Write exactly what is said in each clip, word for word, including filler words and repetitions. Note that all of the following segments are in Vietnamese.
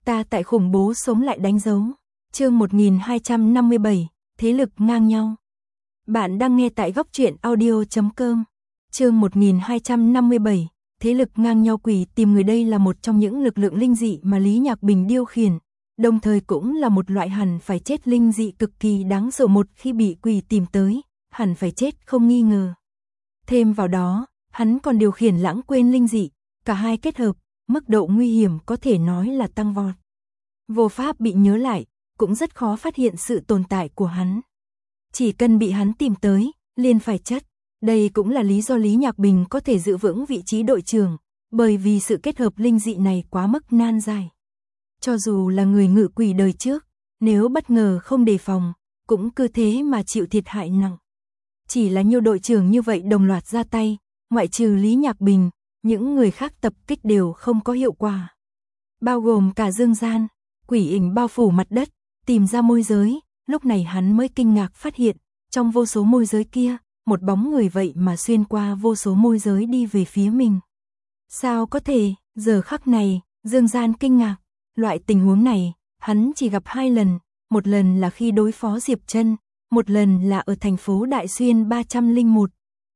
Ta tại khủng bố sống lại đánh dấu. Chương một nghìn hai trăm năm mươi bảy, thế lực ngang nhau. Bạn đang nghe tại góc truyện audio chấm com. Chương một nghìn hai trăm năm mươi bảy, thế lực ngang nhau. Quỷ tìm người đây là một trong những lực lượng linh dị mà Lý Nhạc Bình điều khiển, đồng thời cũng là một loại hẳn phải chết linh dị cực kỳ đáng sợ. Một khi bị quỷ tìm tới, hẳn phải chết không nghi ngờ. Thêm vào đó, hắn còn điều khiển lãng quên linh dị, cả hai kết hợp, mức độ nguy hiểm có thể nói là tăng vọt. Vô pháp bị nhớ lại, cũng rất khó phát hiện sự tồn tại của hắn. Chỉ cần bị hắn tìm tới, liền phải chất. Đây cũng là lý do Lý Nhạc Bình có thể giữ vững vị trí đội trưởng, bởi vì sự kết hợp linh dị này quá mức nan giải. Cho dù là người ngự quỷ đời trước, nếu bất ngờ không đề phòng, cũng cứ thế mà chịu thiệt hại nặng. Chỉ là nhiều đội trưởng như vậy đồng loạt ra tay, ngoại trừ Lý Nhạc Bình, những người khác tập kích đều không có hiệu quả. Bao gồm cả Dương Gian, quỷ ảnh bao phủ mặt đất, tìm ra môi giới, lúc này hắn mới kinh ngạc phát hiện, trong vô số môi giới kia, một bóng người vậy mà xuyên qua vô số môi giới đi về phía mình. Sao có thể, giờ khắc này, Dương Gian kinh ngạc, loại tình huống này, hắn chỉ gặp hai lần, một lần là khi đối phó Diệp Trân, một lần là ở thành phố Đại Xuyên ba không một.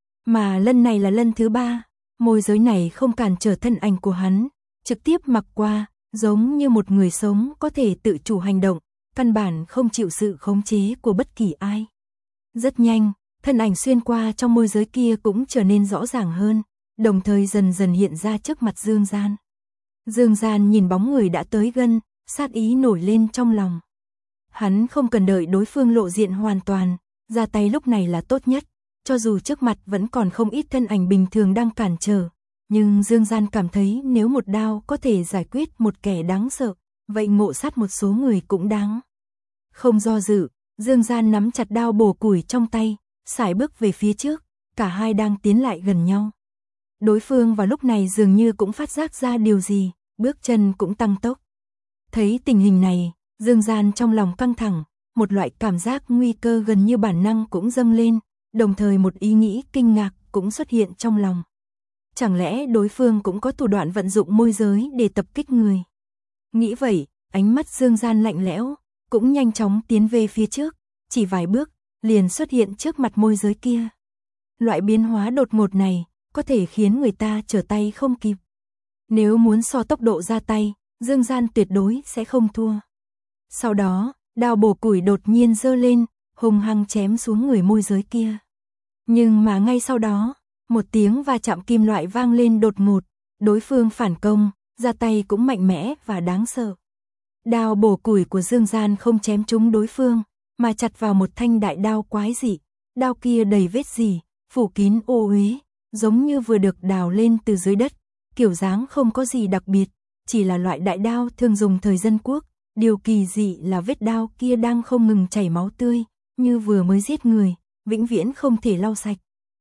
Mà lần này là lần thứ ba, môi giới này không cản trở thân ảnh của hắn, trực tiếp mặc qua, giống như một người sống có thể tự chủ hành động, căn bản không chịu sự khống chế của bất kỳ ai. Rất nhanh, thân ảnh xuyên qua trong môi giới kia cũng trở nên rõ ràng hơn, đồng thời dần dần hiện ra trước mặt Dương Gian. Dương Gian nhìn bóng người đã tới gần, sát ý nổi lên trong lòng. Hắn không cần đợi đối phương lộ diện hoàn toàn, ra tay lúc này là tốt nhất, cho dù trước mặt vẫn còn không ít thân ảnh bình thường đang cản trở, nhưng Dương Gian cảm thấy nếu một đao có thể giải quyết một kẻ đáng sợ, vậy ngộ sát một số người cũng đáng. Không do dự, Dương Gian nắm chặt đao bổ củi trong tay, sải bước về phía trước, cả hai đang tiến lại gần nhau. Đối phương vào lúc này dường như cũng phát giác ra điều gì, bước chân cũng tăng tốc. Thấy tình hình này, Dương Gian trong lòng căng thẳng, một loại cảm giác nguy cơ gần như bản năng cũng dâng lên, đồng thời một ý nghĩ kinh ngạc cũng xuất hiện trong lòng. Chẳng lẽ đối phương cũng có thủ đoạn vận dụng môi giới để tập kích người? Nghĩ vậy, ánh mắt Dương Gian lạnh lẽo, cũng nhanh chóng tiến về phía trước, chỉ vài bước, liền xuất hiện trước mặt môi giới kia. Loại biến hóa đột ngột này, có thể khiến người ta trở tay không kịp. Nếu muốn so tốc độ ra tay, Dương Gian tuyệt đối sẽ không thua. Sau đó, đao bổ củi đột nhiên giơ lên, hung hăng chém xuống người môi giới kia. Nhưng mà ngay sau đó, một tiếng va chạm kim loại vang lên đột ngột, đối phương phản công, ra tay cũng mạnh mẽ và đáng sợ. Đao bổ củi của Dương Gian không chém trúng đối phương, mà chặt vào một thanh đại đao quái dị, đao kia đầy vết rỉ, phủ kín ô uế, giống như vừa được đào lên từ dưới đất, kiểu dáng không có gì đặc biệt, chỉ là loại đại đao thường dùng thời dân quốc, điều kỳ dị là vết đao kia đang không ngừng chảy máu tươi, như vừa mới giết người, vĩnh viễn không thể lau sạch.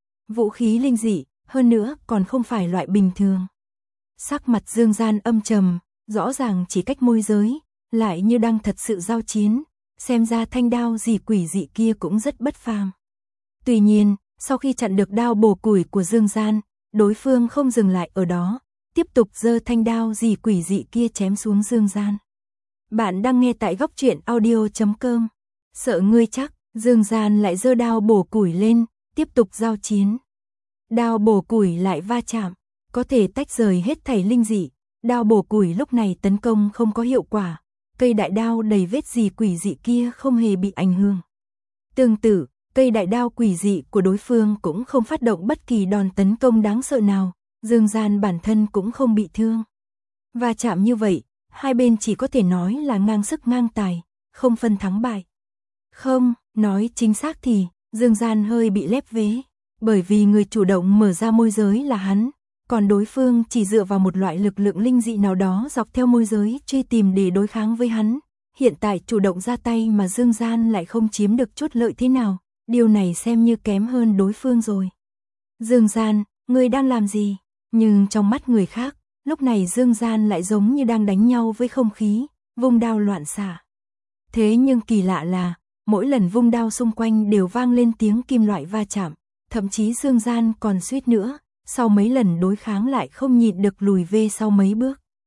Vũ khí linh dị, hơn nữa còn không phải loại bình thường. Sắc mặt Dương Gian âm trầm, rõ ràng chỉ cách môi giới, lại như đang thật sự giao chiến, xem ra thanh đao gì quỷ dị kia cũng rất bất phàm. Tuy nhiên, sau khi chặn được đao bổ củi của Dương Gian, đối phương không dừng lại ở đó, tiếp tục giơ thanh đao gì quỷ dị kia chém xuống Dương Gian. Bạn đang nghe tại góc truyện audio chấm com. Sợ ngươi chắc, Dương Gian lại giơ đao bổ củi lên, tiếp tục giao chiến. Đao bổ củi lại va chạm, có thể tách rời hết thảy linh dị, đao bổ củi lúc này tấn công không có hiệu quả, cây đại đao đầy vết gì quỷ dị kia không hề bị ảnh hưởng. Tương tự, cây đại đao quỷ dị của đối phương cũng không phát động bất kỳ đòn tấn công đáng sợ nào, Dương Gian bản thân cũng không bị thương. Va chạm như vậy, hai bên chỉ có thể nói là ngang sức ngang tài, không phân thắng bại. Không, nói chính xác thì, Dương Gian hơi bị lép vế, bởi vì người chủ động mở ra môi giới là hắn, còn đối phương chỉ dựa vào một loại lực lượng linh dị nào đó dọc theo môi giới truy tìm để đối kháng với hắn. Hiện tại chủ động ra tay mà Dương Gian lại không chiếm được chút lợi thế nào, điều này xem như kém hơn đối phương rồi. Dương Gian, ngươi đang làm gì? Nhưng trong mắt người khác, lúc này Dương Gian lại giống như đang đánh nhau với không khí, vung đao loạn xạ. Thế nhưng kỳ lạ là, mỗi lần vung đao xung quanh đều vang lên tiếng kim loại va chạm, thậm chí Dương Gian còn suýt nữa, sau mấy lần đối kháng lại không nhịn được lùi về sau mấy bước.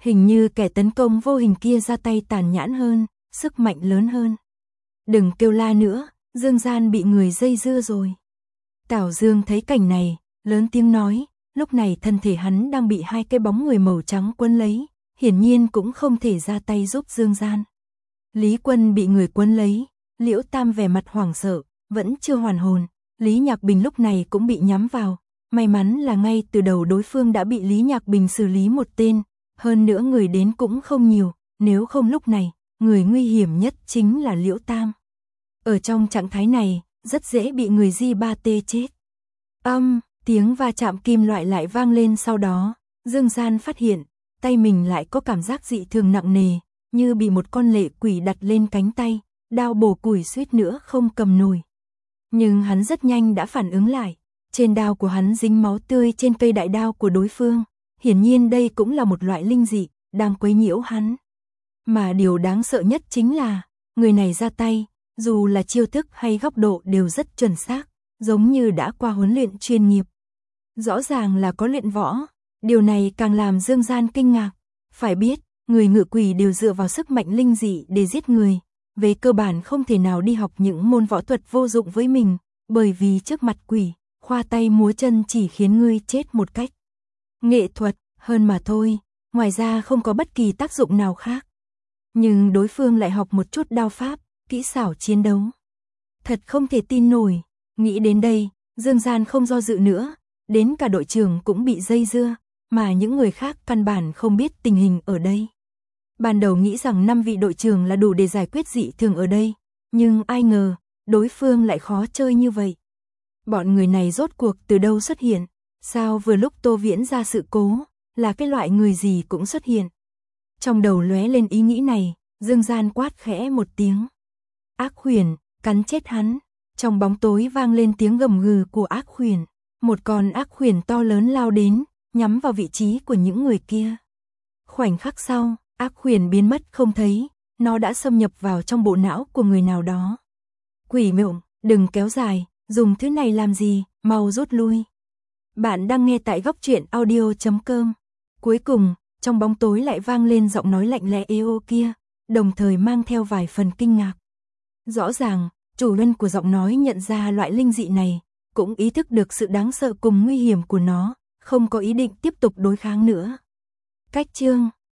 Hình như kẻ tấn công vô hình kia ra tay tàn nhẫn hơn, sức mạnh lớn hơn. Đừng kêu la nữa, Dương Gian bị người dây dưa rồi. Tảo Dương thấy cảnh này, lớn tiếng nói, lúc này thân thể hắn đang bị hai cái bóng người màu trắng quấn lấy, hiển nhiên cũng không thể ra tay giúp Dương Gian. Lý Quân bị người quấn lấy, Liễu Tam vẻ mặt hoảng sợ, vẫn chưa hoàn hồn. Lý Nhạc Bình lúc này cũng bị nhắm vào, may mắn là ngay từ đầu đối phương đã bị Lý Nhạc Bình xử lý một tên, hơn nữa người đến cũng không nhiều, nếu không lúc này, người nguy hiểm nhất chính là Liễu Tam. Ở trong trạng thái này, rất dễ bị người di ba tê chết. Âm, tiếng va chạm kim loại lại vang lên, sau đó, Dương Gian phát hiện, tay mình lại có cảm giác dị thường nặng nề, như bị một con lệ quỷ đặt lên cánh tay, đao bổ củi suýt nữa không cầm nổi. Nhưng hắn rất nhanh đã phản ứng lại, trên đao của hắn dính máu tươi trên cây đại đao của đối phương, hiển nhiên đây cũng là một loại linh dị, đang quấy nhiễu hắn. Mà điều đáng sợ nhất chính là, người này ra tay, dù là chiêu thức hay góc độ đều rất chuẩn xác, giống như đã qua huấn luyện chuyên nghiệp. Rõ ràng là có luyện võ, điều này càng làm Dương Gian kinh ngạc. Phải biết, người ngự quỷ đều dựa vào sức mạnh linh dị để giết người, về cơ bản không thể nào đi học những môn võ thuật vô dụng với mình, bởi vì trước mặt quỷ, khoa tay múa chân chỉ khiến ngươi chết một cách nghệ thuật hơn mà thôi, ngoài ra không có bất kỳ tác dụng nào khác. Nhưng đối phương lại học một chút đao pháp, kỹ xảo chiến đấu. Thật không thể tin nổi, nghĩ đến đây, Dương Gian không do dự nữa, đến cả đội trưởng cũng bị dây dưa, mà những người khác căn bản không biết tình hình ở đây. Ban đầu nghĩ rằng năm vị đội trưởng là đủ để giải quyết dị thường ở đây, nhưng ai ngờ, đối phương lại khó chơi như vậy. Bọn người này rốt cuộc từ đâu xuất hiện, sao vừa lúc Tô Viễn ra sự cố, là cái loại người gì cũng xuất hiện. Trong đầu lóe lên ý nghĩ này, Dương Gian quát khẽ một tiếng. Ác Huyền, cắn chết hắn. Trong bóng tối vang lên tiếng gầm gừ của Ác Huyền. Một con ác huyền to lớn lao đến, nhắm vào vị trí của những người kia. Khoảnh khắc sau, ác huyền biến mất không thấy, nó đã xâm nhập vào trong bộ não của người nào đó. Quỷ mộng, đừng kéo dài, dùng thứ này làm gì, mau rút lui. Bạn đang nghe tại góc truyện audio chấm com. Cuối cùng, trong bóng tối lại vang lên giọng nói lạnh lẽ ê ô kia, đồng thời mang theo vài phần kinh ngạc. Rõ ràng, chủ nhân của giọng nói nhận ra loại linh dị này, cũng ý thức được sự đáng sợ cùng nguy hiểm của nó, không có ý định tiếp tục đối kháng nữa. Cách chương